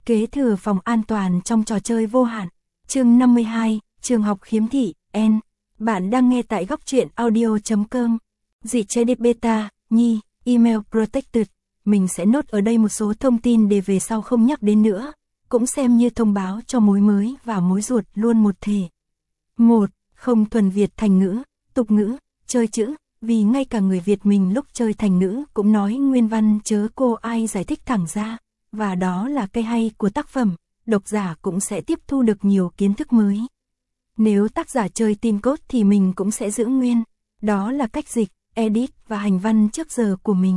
Kế thừa phòng an toàn trong trò chơi vô hạn. Chương 52, trường học khiếm thị, N. Bạn đang nghe tại góc truyện audio.com. Dị chế điệp beta, nhi, email protected. Mình sẽ nốt ở đây một số thông tin để về sau không nhắc đến nữa. Cũng xem như thông báo cho mối mới và mối ruột luôn một thể. 1. Không thuần Việt thành ngữ, tục ngữ, chơi chữ. Vì ngay cả người Việt mình lúc chơi thành ngữ cũng nói nguyên văn chớ cô ai giải thích thẳng ra. Và đó là cái hay của tác phẩm, độc giả cũng sẽ tiếp thu được nhiều kiến thức mới. Nếu tác giả chơi tin cốt thì mình cũng sẽ giữ nguyên. Đó là cách dịch, edit và hành văn trước giờ của mình.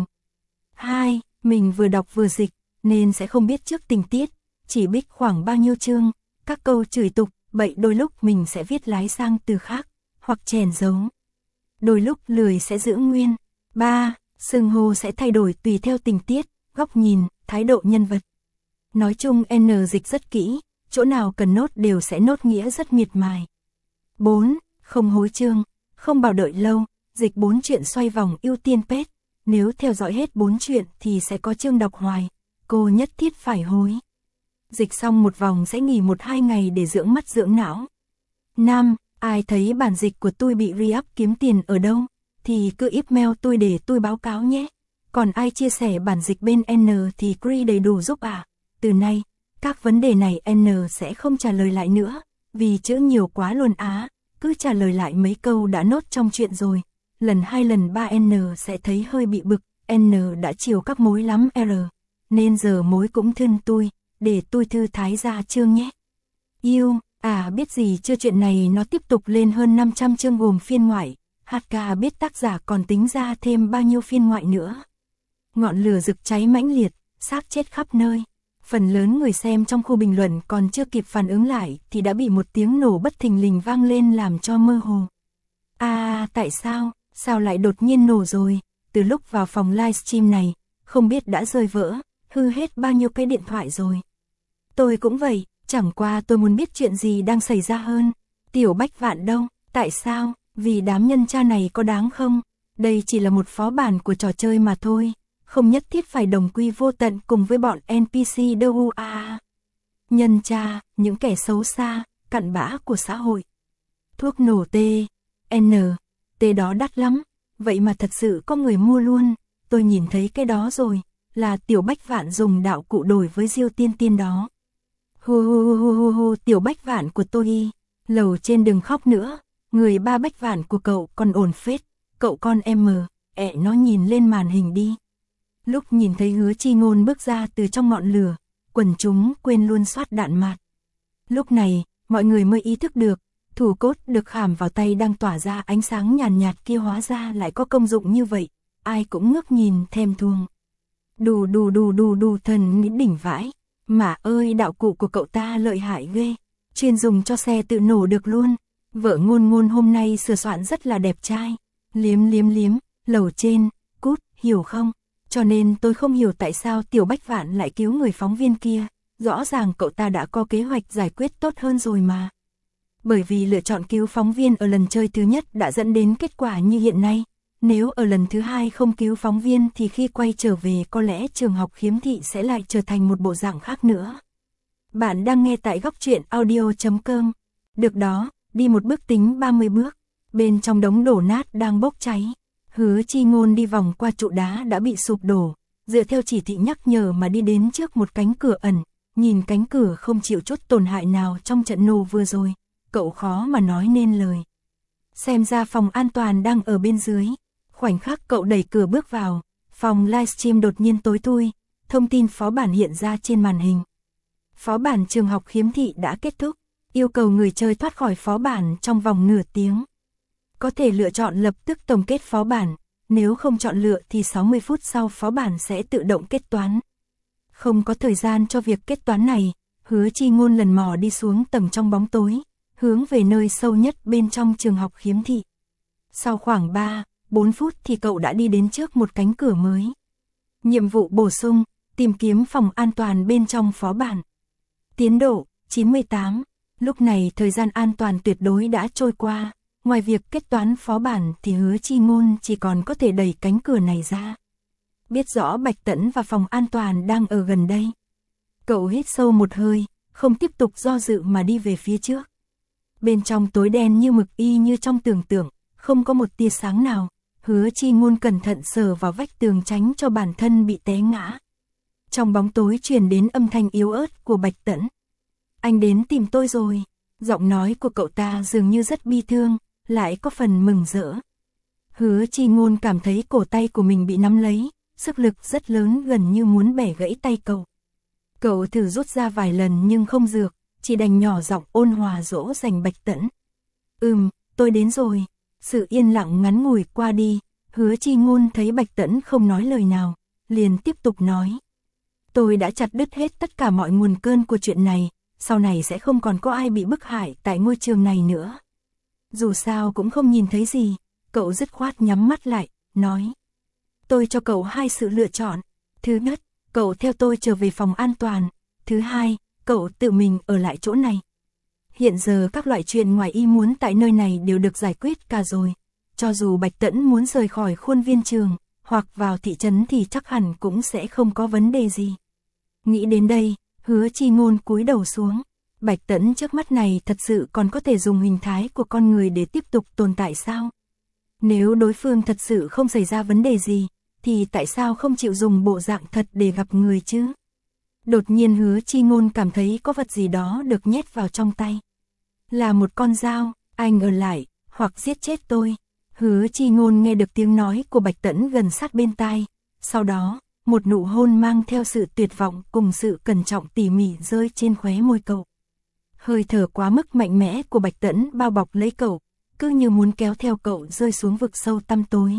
2. Mình vừa đọc vừa dịch, nên sẽ không biết trước tình tiết, chỉ biết khoảng bao nhiêu chương, các câu chửi tục, bậy đôi lúc mình sẽ viết lái sang từ khác, hoặc chèn dấu. Đôi lúc lười sẽ giữ nguyên. 3. Xưng hô sẽ thay đổi tùy theo tình tiết, góc nhìn, thái độ nhân vật. Nói chung N dịch rất kỹ, chỗ nào cần nốt đều sẽ nốt nghĩa rất miệt mài. 4. Không hối chương, không bảo đợi lâu, dịch 4 chuyện xoay vòng ưu tiên page. Nếu theo dõi hết 4 chuyện thì sẽ có chương đọc hoài, cô nhất thiết phải hối. Dịch xong một vòng sẽ nghỉ 1-2 ngày để dưỡng mắt dưỡng não. 5. Ai thấy bản dịch của tôi bị re-up kiếm tiền ở đâu, thì cứ email tôi để tôi báo cáo nhé. Còn ai chia sẻ bản dịch bên N thì Cree đầy đủ giúp ạ. Từ nay, các vấn đề này N sẽ không trả lời lại nữa, vì chữ nhiều quá luôn á, cứ trả lời lại mấy câu đã nốt trong chuyện rồi. Lần 2 lần 3 N sẽ thấy hơi bị bực, N đã chiều các mối lắm R, nên giờ mối cũng thân tôi, để tôi thư thái ra chương nhé. Yêu, biết gì chưa, chuyện này nó tiếp tục lên hơn 500 chương gồm phiên ngoại, HK biết tác giả còn tính ra thêm bao nhiêu phiên ngoại nữa. Ngọn lửa rực cháy mãnh liệt, xác chết khắp nơi. Phần lớn người xem trong khu bình luận còn chưa kịp phản ứng lại thì đã bị một tiếng nổ bất thình lình vang lên làm cho mơ hồ. Tại sao? Sao lại đột nhiên nổ rồi? Từ lúc vào phòng livestream này, không biết đã rơi vỡ, hư hết bao nhiêu cái điện thoại rồi. Tôi cũng vậy, chẳng qua tôi muốn biết chuyện gì đang xảy ra hơn. Tiểu Bách Vạn đâu? Tại sao? Vì đám nhân cha này có đáng không? Đây chỉ là một phó bản của trò chơi mà thôi. Không nhất thiết phải đồng quy vô tận cùng với bọn NPC đâu Nhân cha, những kẻ xấu xa, cặn bã của xã hội. Thuốc nổ T đó đắt lắm, vậy mà thật sự có người mua luôn. Tôi nhìn thấy cái đó rồi, là Tiểu Bách Vạn dùng đạo cụ đổi với Diêu Tiên đó. Tiểu Bách Vạn của tôi, lầu trên đừng khóc nữa, người ba Bách Vạn của cậu còn ổn phết, cậu con em nó nhìn lên màn hình đi. Lúc nhìn thấy Hứa Chi Ngôn bước ra từ trong ngọn lửa, quần chúng quên luôn soát đạn mạt. Lúc này, mọi người mới ý thức được, thủ cốt được khảm vào tay đang tỏa ra ánh sáng nhàn nhạt kia hóa ra lại có công dụng như vậy, ai cũng ngước nhìn thèm thuồng. Đù thần đỉnh vãi, mà ơi đạo cụ của cậu ta lợi hại ghê, chuyên dùng cho xe tự nổ được luôn. Vợ Ngôn hôm nay sửa soạn rất là đẹp trai, liếm, lầu trên, cút, hiểu không? Cho nên tôi không hiểu tại sao Tiểu Bách Vạn lại cứu người phóng viên kia, rõ ràng cậu ta đã có kế hoạch giải quyết tốt hơn rồi mà. Bởi vì lựa chọn cứu phóng viên ở lần chơi thứ nhất đã dẫn đến kết quả như hiện nay, nếu ở lần thứ hai không cứu phóng viên thì khi quay trở về có lẽ trường học khiếm thị sẽ lại trở thành một bộ dạng khác nữa. Bạn đang nghe tại góc truyện audio.com. Được đó, đi một bước tính 30 bước, bên trong đống đổ nát đang bốc cháy. Hứa Chi Ngôn đi vòng qua trụ đá đã bị sụp đổ, dựa theo chỉ thị nhắc nhở mà đi đến trước một cánh cửa ẩn, nhìn cánh cửa không chịu chút tổn hại nào trong trận nổ vừa rồi, cậu khó mà nói nên lời. Xem ra phòng an toàn đang ở bên dưới. Khoảnh khắc cậu đẩy cửa bước vào, phòng livestream đột nhiên tối thui, thông tin phó bản hiện ra trên màn hình. Phó bản trường học khiếm thị đã kết thúc, yêu cầu người chơi thoát khỏi phó bản trong vòng nửa tiếng. Có thể lựa chọn lập tức tổng kết phó bản, nếu không chọn lựa thì 60 phút sau phó bản sẽ tự động kết toán. Không có thời gian cho việc kết toán này, Hứa Chi Ngôn lần mò đi xuống tầng trong bóng tối, hướng về nơi sâu nhất bên trong trường học khiếm thị. Sau khoảng 3-4 phút thì cậu đã đi đến trước một cánh cửa mới. Nhiệm vụ bổ sung, tìm kiếm phòng an toàn bên trong phó bản. Tiến độ 98. Lúc này thời gian an toàn tuyệt đối đã trôi qua. Ngoài việc kết toán phó bản thì Hứa Chi Ngôn chỉ còn có thể đẩy cánh cửa này ra. Biết rõ Bạch Tẫn và phòng an toàn đang ở gần đây. Cậu hít sâu một hơi, không tiếp tục do dự mà đi về phía trước. Bên trong tối đen như mực y như trong tưởng tượng, không có một tia sáng nào. Hứa Chi Ngôn cẩn thận sờ vào vách tường tránh cho bản thân bị té ngã. Trong bóng tối truyền đến âm thanh yếu ớt của Bạch Tẫn. Anh đến tìm tôi rồi. Giọng nói của cậu ta dường như rất bi thương, lại có phần mừng rỡ. Hứa Chi Ngôn cảm thấy cổ tay của mình bị nắm lấy, sức lực rất lớn gần như muốn bẻ gãy tay cậu. Cậu thử rút ra vài lần nhưng không được, chỉ đành nhỏ giọng ôn hòa dỗ dành Bạch Tẫn. Tôi đến rồi. Sự yên lặng ngắn ngủi qua đi, Hứa Chi Ngôn thấy Bạch Tẫn không nói lời nào, liền tiếp tục nói. Tôi đã chặt đứt hết tất cả mọi nguồn cơn của chuyện này, sau này sẽ không còn có ai bị bức hại tại ngôi trường này nữa. Dù sao cũng không nhìn thấy gì, cậu dứt khoát nhắm mắt lại, nói. Tôi cho cậu hai sự lựa chọn. Thứ nhất, cậu theo tôi trở về phòng an toàn. Thứ hai, cậu tự mình ở lại chỗ này. Hiện giờ các loại chuyện ngoài ý muốn tại nơi này đều được giải quyết cả rồi. Cho dù Bạch Tẫn muốn rời khỏi khuôn viên trường, hoặc vào thị trấn thì chắc hẳn cũng sẽ không có vấn đề gì. Nghĩ đến đây, Hứa Chi Ngôn cúi đầu xuống. Bạch Tẫn trước mắt này thật sự còn có thể dùng hình thái của con người để tiếp tục tồn tại sao? Nếu đối phương thật sự không xảy ra vấn đề gì, thì tại sao không chịu dùng bộ dạng thật để gặp người chứ? Đột nhiên Hứa Chi Ngôn cảm thấy có vật gì đó được nhét vào trong tay. Là một con dao. Anh ở lại, hoặc giết chết tôi. Hứa Chi Ngôn nghe được tiếng nói của Bạch Tẫn gần sát bên tai. Sau đó, một nụ hôn mang theo sự tuyệt vọng cùng sự cẩn trọng tỉ mỉ rơi trên khóe môi cậu. Hơi thở quá mức mạnh mẽ của Bạch Tẫn bao bọc lấy cậu, cứ như muốn kéo theo cậu rơi xuống vực sâu tăm tối.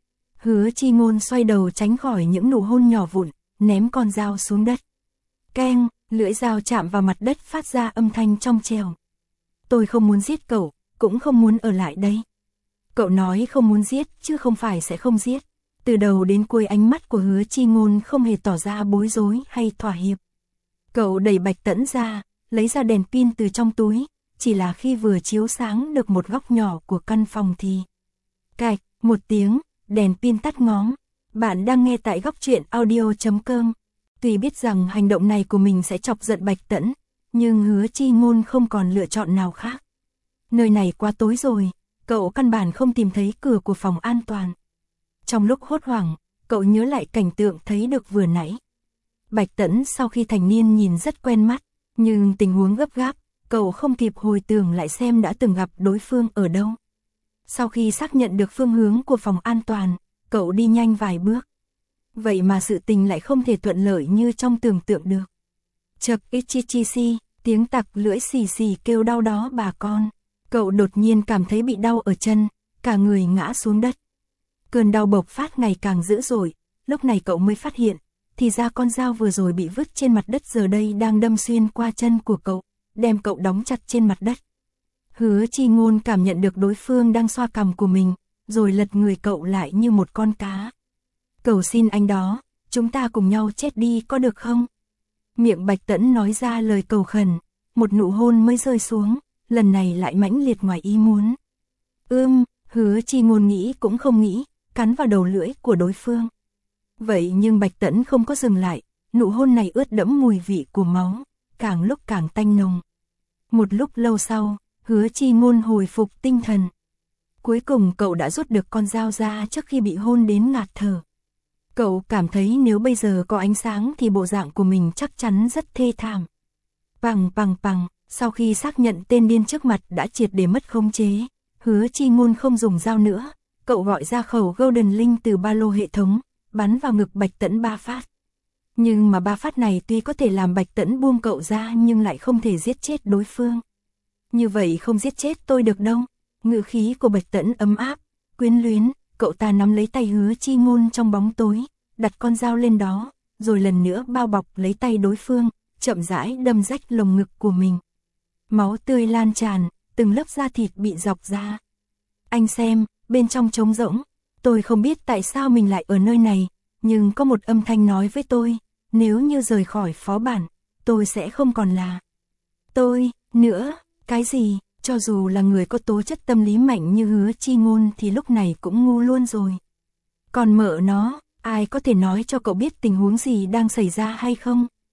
Hứa Chi Ngôn xoay đầu tránh khỏi những nụ hôn nhỏ vụn, ném con dao xuống đất. Keng, lưỡi dao chạm vào mặt đất phát ra âm thanh trong trẻo. Tôi không muốn giết cậu, cũng không muốn ở lại đây. Cậu nói không muốn giết, chứ không phải sẽ không giết. Từ đầu đến cuối ánh mắt của Hứa Chi Ngôn không hề tỏ ra bối rối hay thỏa hiệp. Cậu đẩy Bạch Tẫn ra, lấy ra đèn pin từ trong túi, chỉ là khi vừa chiếu sáng được một góc nhỏ của căn phòng thì... Cạch, một tiếng, đèn pin tắt ngóm. Bạn đang nghe tại góc truyện audio.com. Tuy biết rằng hành động này của mình sẽ chọc giận Bạch Tẫn, nhưng Hứa Chi Ngôn không còn lựa chọn nào khác. Nơi này quá tối rồi, cậu căn bản không tìm thấy cửa của phòng an toàn. Trong lúc hốt hoảng, cậu nhớ lại cảnh tượng thấy được vừa nãy. Bạch Tẫn sau khi thành niên nhìn rất quen mắt, nhưng tình huống gấp gáp, cậu không kịp hồi tưởng lại xem đã từng gặp đối phương ở đâu. Sau khi xác nhận được phương hướng của phòng an toàn, cậu đi nhanh vài bước. Vậy mà sự tình lại không thể thuận lợi như trong tưởng tượng được. Chợt ichichishi, tiếng tặc lưỡi xì xì kêu đau đó bà con. Cậu đột nhiên cảm thấy bị đau ở chân, cả người ngã xuống đất. Cơn đau bộc phát ngày càng dữ dội, lúc này cậu mới phát hiện, thì ra con dao vừa rồi bị vứt trên mặt đất giờ đây đang đâm xuyên qua chân của cậu, đem cậu đóng chặt trên mặt đất. Hứa Chi Ngôn cảm nhận được đối phương đang xoa cằm của mình, rồi lật người cậu lại như một con cá. Cầu xin anh đó, chúng ta cùng nhau chết đi có được không? Miệng Bạch Tẫn nói ra lời cầu khẩn, một nụ hôn mới rơi xuống, lần này lại mãnh liệt ngoài ý muốn. Hứa Chi Ngôn nghĩ cũng không nghĩ, cắn vào đầu lưỡi của đối phương. Vậy nhưng Bạch Tẫn không có dừng lại, nụ hôn này ướt đẫm mùi vị của máu, càng lúc càng tanh nồng. Một lúc lâu sau, Hứa Chi Ngôn hồi phục tinh thần. Cuối cùng cậu đã rút được con dao ra trước khi bị hôn đến ngạt thở. Cậu cảm thấy nếu bây giờ có ánh sáng thì bộ dạng của mình chắc chắn rất thê thảm. Pằng, sau khi xác nhận tên điên trước mặt đã triệt để mất khống chế, Hứa Chi Ngôn không dùng dao nữa, cậu gọi ra khẩu Golden Link từ ba lô hệ thống, bắn vào ngực Bạch Tẫn 3 phát. Nhưng mà 3 phát này tuy có thể làm Bạch Tẫn buông cậu ra nhưng lại không thể giết chết đối phương. Như vậy không giết chết tôi được đâu. Ngữ khí của Bạch Tẫn ấm áp, quyến luyến, cậu ta nắm lấy tay Hứa Chi Ngôn trong bóng tối, đặt con dao lên đó, rồi lần nữa bao bọc lấy tay đối phương, chậm rãi đâm rách lồng ngực của mình. Máu tươi lan tràn, từng lớp da thịt bị rọc ra. Anh xem, bên trong trống rỗng, tôi không biết tại sao mình lại ở nơi này, nhưng có một âm thanh nói với tôi, nếu như rời khỏi phó bản, tôi sẽ không còn là tôi nữa. Cái gì? Cho dù là người có tố chất tâm lý mạnh như Hứa Chi Ngôn thì lúc này cũng ngu luôn rồi. Còn mợ nó, ai có thể nói cho cậu biết tình huống gì đang xảy ra hay không?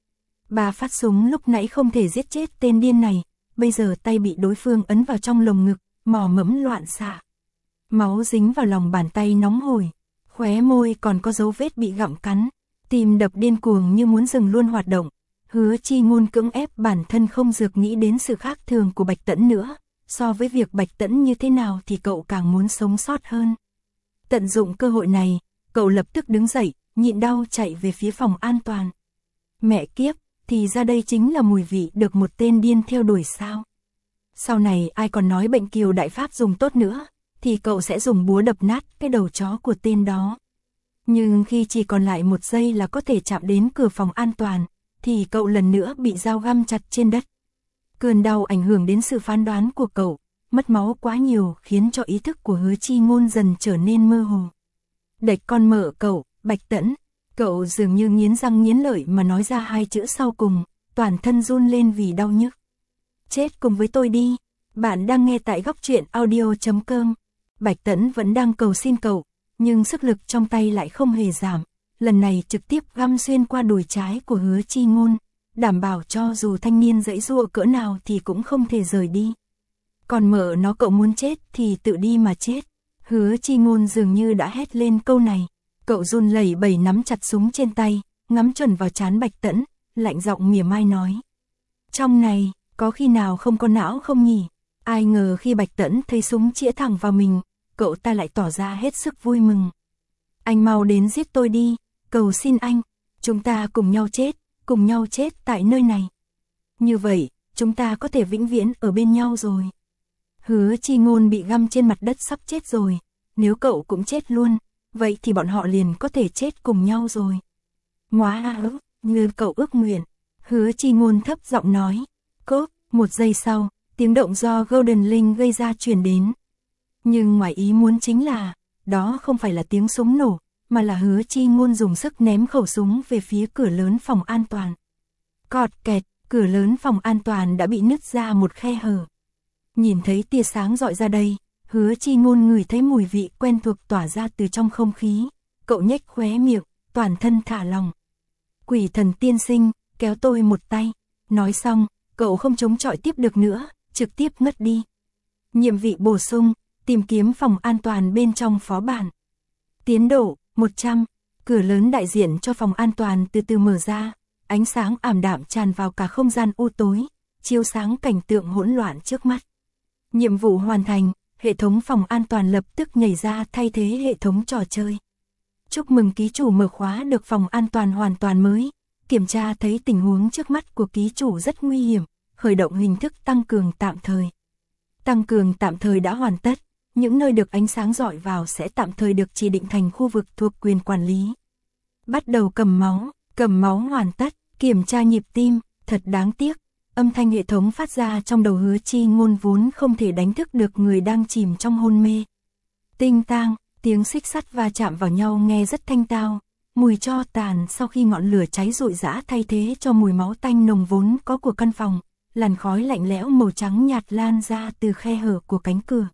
3 phát súng lúc nãy không thể giết chết tên điên này, bây giờ tay bị đối phương ấn vào trong lồng ngực, mò mẫm loạn xạ. Máu dính vào lòng bàn tay nóng hổi, khóe môi còn có dấu vết bị gặm cắn, tim đập điên cuồng như muốn dừng luôn hoạt động. Hứa Chi Ngôn cưỡng ép bản thân không dược nghĩ đến sự khác thường của Bạch Tẫn nữa, so với việc Bạch Tẫn như thế nào thì cậu càng muốn sống sót hơn. Tận dụng cơ hội này, cậu lập tức đứng dậy, nhịn đau chạy về phía phòng an toàn. Mẹ kiếp, thì ra đây chính là mùi vị được một tên điên theo đuổi sao. Sau này ai còn nói bệnh kiều đại pháp dùng tốt nữa, thì cậu sẽ dùng búa đập nát cái đầu chó của tên đó. Nhưng khi chỉ còn lại 1 giây là có thể chạm đến cửa phòng an toàn, thì cậu lần nữa bị dao găm chặt trên đất. Cơn đau ảnh hưởng đến sự phán đoán của cậu, mất máu quá nhiều khiến cho ý thức của Hứa Chi Ngôn dần trở nên mơ hồ. Đẩy con mợ cậu, Bạch Tẫn, cậu dường như nghiến răng nghiến lợi mà nói ra 2 chữ sau cùng, toàn thân run lên vì đau nhức. Chết cùng với tôi đi, bạn đang nghe tại Góc Truyện Audio.com. Bạch Tẫn vẫn đang cầu xin cậu, nhưng sức lực trong tay lại không hề giảm, lần này trực tiếp găm xuyên qua đùi trái của Hứa Chi Ngôn, đảm bảo cho dù thanh niên giãy giụa cỡ nào thì cũng không thể rời đi. Còn mợ nó cậu muốn chết thì tự đi mà chết. Hứa Chi Ngôn dường như đã hét lên câu này, cậu run lẩy bẩy nắm chặt súng trên tay, ngắm chuẩn vào trán Bạch Tẫn, lạnh giọng mỉa mai nói. Trong này, có khi nào không có não không nhỉ? Ai ngờ khi Bạch Tẫn thấy súng chĩa thẳng vào mình, cậu ta lại tỏ ra hết sức vui mừng. Anh mau đến giết tôi đi, cầu xin anh, chúng ta cùng nhau chết tại nơi này. Như vậy, chúng ta có thể vĩnh viễn ở bên nhau rồi. Hứa Chi Ngôn bị găm trên mặt đất sắp chết rồi, nếu cậu cũng chết luôn, vậy thì bọn họ liền có thể chết cùng nhau rồi. Ngoá như cậu ước nguyện, Hứa Chi Ngôn thấp giọng nói. Cốp, 1 giây sau, tiếng động do Golden Link gây ra truyền đến. Nhưng ngoài ý muốn chính là, đó không phải là tiếng súng nổ, mà là Hứa Chi Ngôn dùng sức ném khẩu súng về phía cửa lớn phòng an toàn. Cọt kẹt, cửa lớn phòng an toàn đã bị nứt ra một khe hở. Nhìn thấy tia sáng rọi ra đây, Hứa Chi Ngôn ngửi thấy mùi vị quen thuộc tỏa ra từ trong không khí, cậu nhếch khóe miệng, toàn thân thả lỏng. Quỷ thần tiên sinh, kéo tôi một tay. Nói xong, cậu không chống chọi tiếp được nữa, trực tiếp ngất đi. Nhiệm vụ bổ sung, tìm kiếm phòng an toàn bên trong phó bản. Tiến độ 100, cửa lớn đại diện cho phòng an toàn từ từ mở ra, ánh sáng ảm đạm tràn vào cả không gian u tối, chiếu sáng cảnh tượng hỗn loạn trước mắt. Nhiệm vụ hoàn thành, hệ thống phòng an toàn lập tức nhảy ra thay thế hệ thống trò chơi. Chúc mừng ký chủ mở khóa được phòng an toàn hoàn toàn mới. Kiểm tra thấy tình huống trước mắt của ký chủ rất nguy hiểm, khởi động hình thức tăng cường tạm thời. Tăng cường tạm thời đã hoàn tất, những nơi được ánh sáng rọi vào sẽ tạm thời được chỉ định thành khu vực thuộc quyền quản lý. Bắt đầu cầm máu hoàn tất, kiểm tra nhịp tim, thật đáng tiếc, âm thanh hệ thống phát ra trong đầu Hứa Chi Ngôn vốn không thể đánh thức được người đang chìm trong hôn mê. Tinh tang, tiếng xích sắt va chạm vào nhau nghe rất thanh tao. Mùi tro tàn sau khi ngọn lửa cháy rụi rã thay thế cho mùi máu tanh nồng vốn có của căn phòng, làn khói lạnh lẽo màu trắng nhạt lan ra từ khe hở của cánh cửa.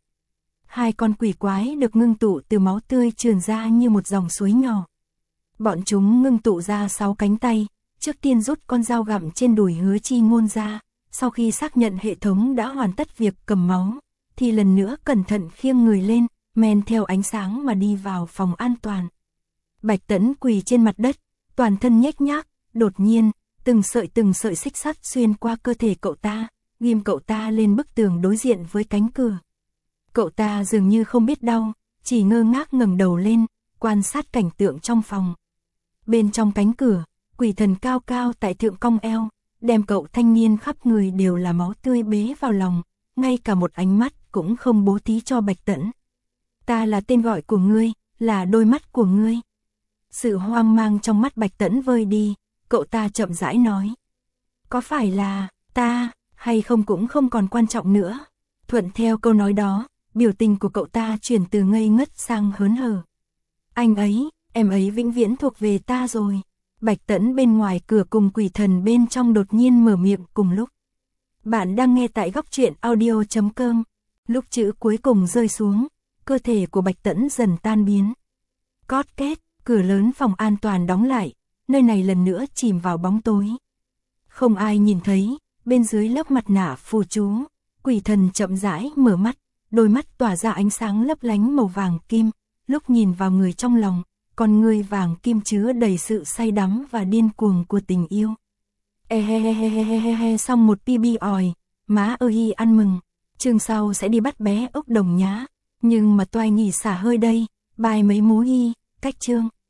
2 con quỷ quái được ngưng tụ từ máu tươi trườn ra như một dòng suối nhỏ. Bọn chúng ngưng tụ ra 6 cánh tay, trước tiên rút con dao gặm trên đùi Hứa Chi Ngôn ra, sau khi xác nhận hệ thống đã hoàn tất việc cầm máu, thì lần nữa cẩn thận khiêng người lên, men theo ánh sáng mà đi vào phòng an toàn. Bạch Tẫn quỳ trên mặt đất, toàn thân nhếch nhác, đột nhiên, từng sợi xích sắt xuyên qua cơ thể cậu ta, ghim cậu ta lên bức tường đối diện với cánh cửa. Cậu ta dường như không biết đau, chỉ ngơ ngác ngẩng đầu lên, quan sát cảnh tượng trong phòng. Bên trong cánh cửa, quỷ thần cao cao tại thượng cong eo, đem cậu thanh niên khắp người đều là máu tươi bế vào lòng, ngay cả một ánh mắt cũng không bố thí cho Bạch Tẫn. Ta là tên gọi của ngươi, là đôi mắt của ngươi. Sự hoang mang trong mắt Bạch Tẫn vơi đi, cậu ta chậm rãi nói. Có phải là ta, hay không cũng không còn quan trọng nữa. Thuận theo câu nói đó, biểu tình của cậu ta chuyển từ ngây ngất sang hớn hở. Anh ấy, em ấy vĩnh viễn thuộc về ta rồi. Bạch Tẫn bên ngoài cửa cùng quỷ thần bên trong đột nhiên mở miệng cùng lúc. Bạn đang nghe tại Góc Truyện Audio.com. Lúc chữ cuối cùng rơi xuống, cơ thể của Bạch Tẫn dần tan biến. Cót két, cửa lớn phòng an toàn đóng lại, nơi này lần nữa chìm vào bóng tối. Không ai nhìn thấy, bên dưới lớp mặt nạ phù chú, quỷ thần chậm rãi mở mắt, đôi mắt tỏa ra ánh sáng lấp lánh màu vàng kim, lúc nhìn vào người trong lòng, con người vàng kim chứa đầy sự say đắm và điên cuồng của tình yêu. Xong một pi ỏi, má ơi ăn mừng, chương sau sẽ đi bắt bé ốc đồng nhá, nhưng mà toai nghỉ xả hơi đây, bài mấy mú cách chương.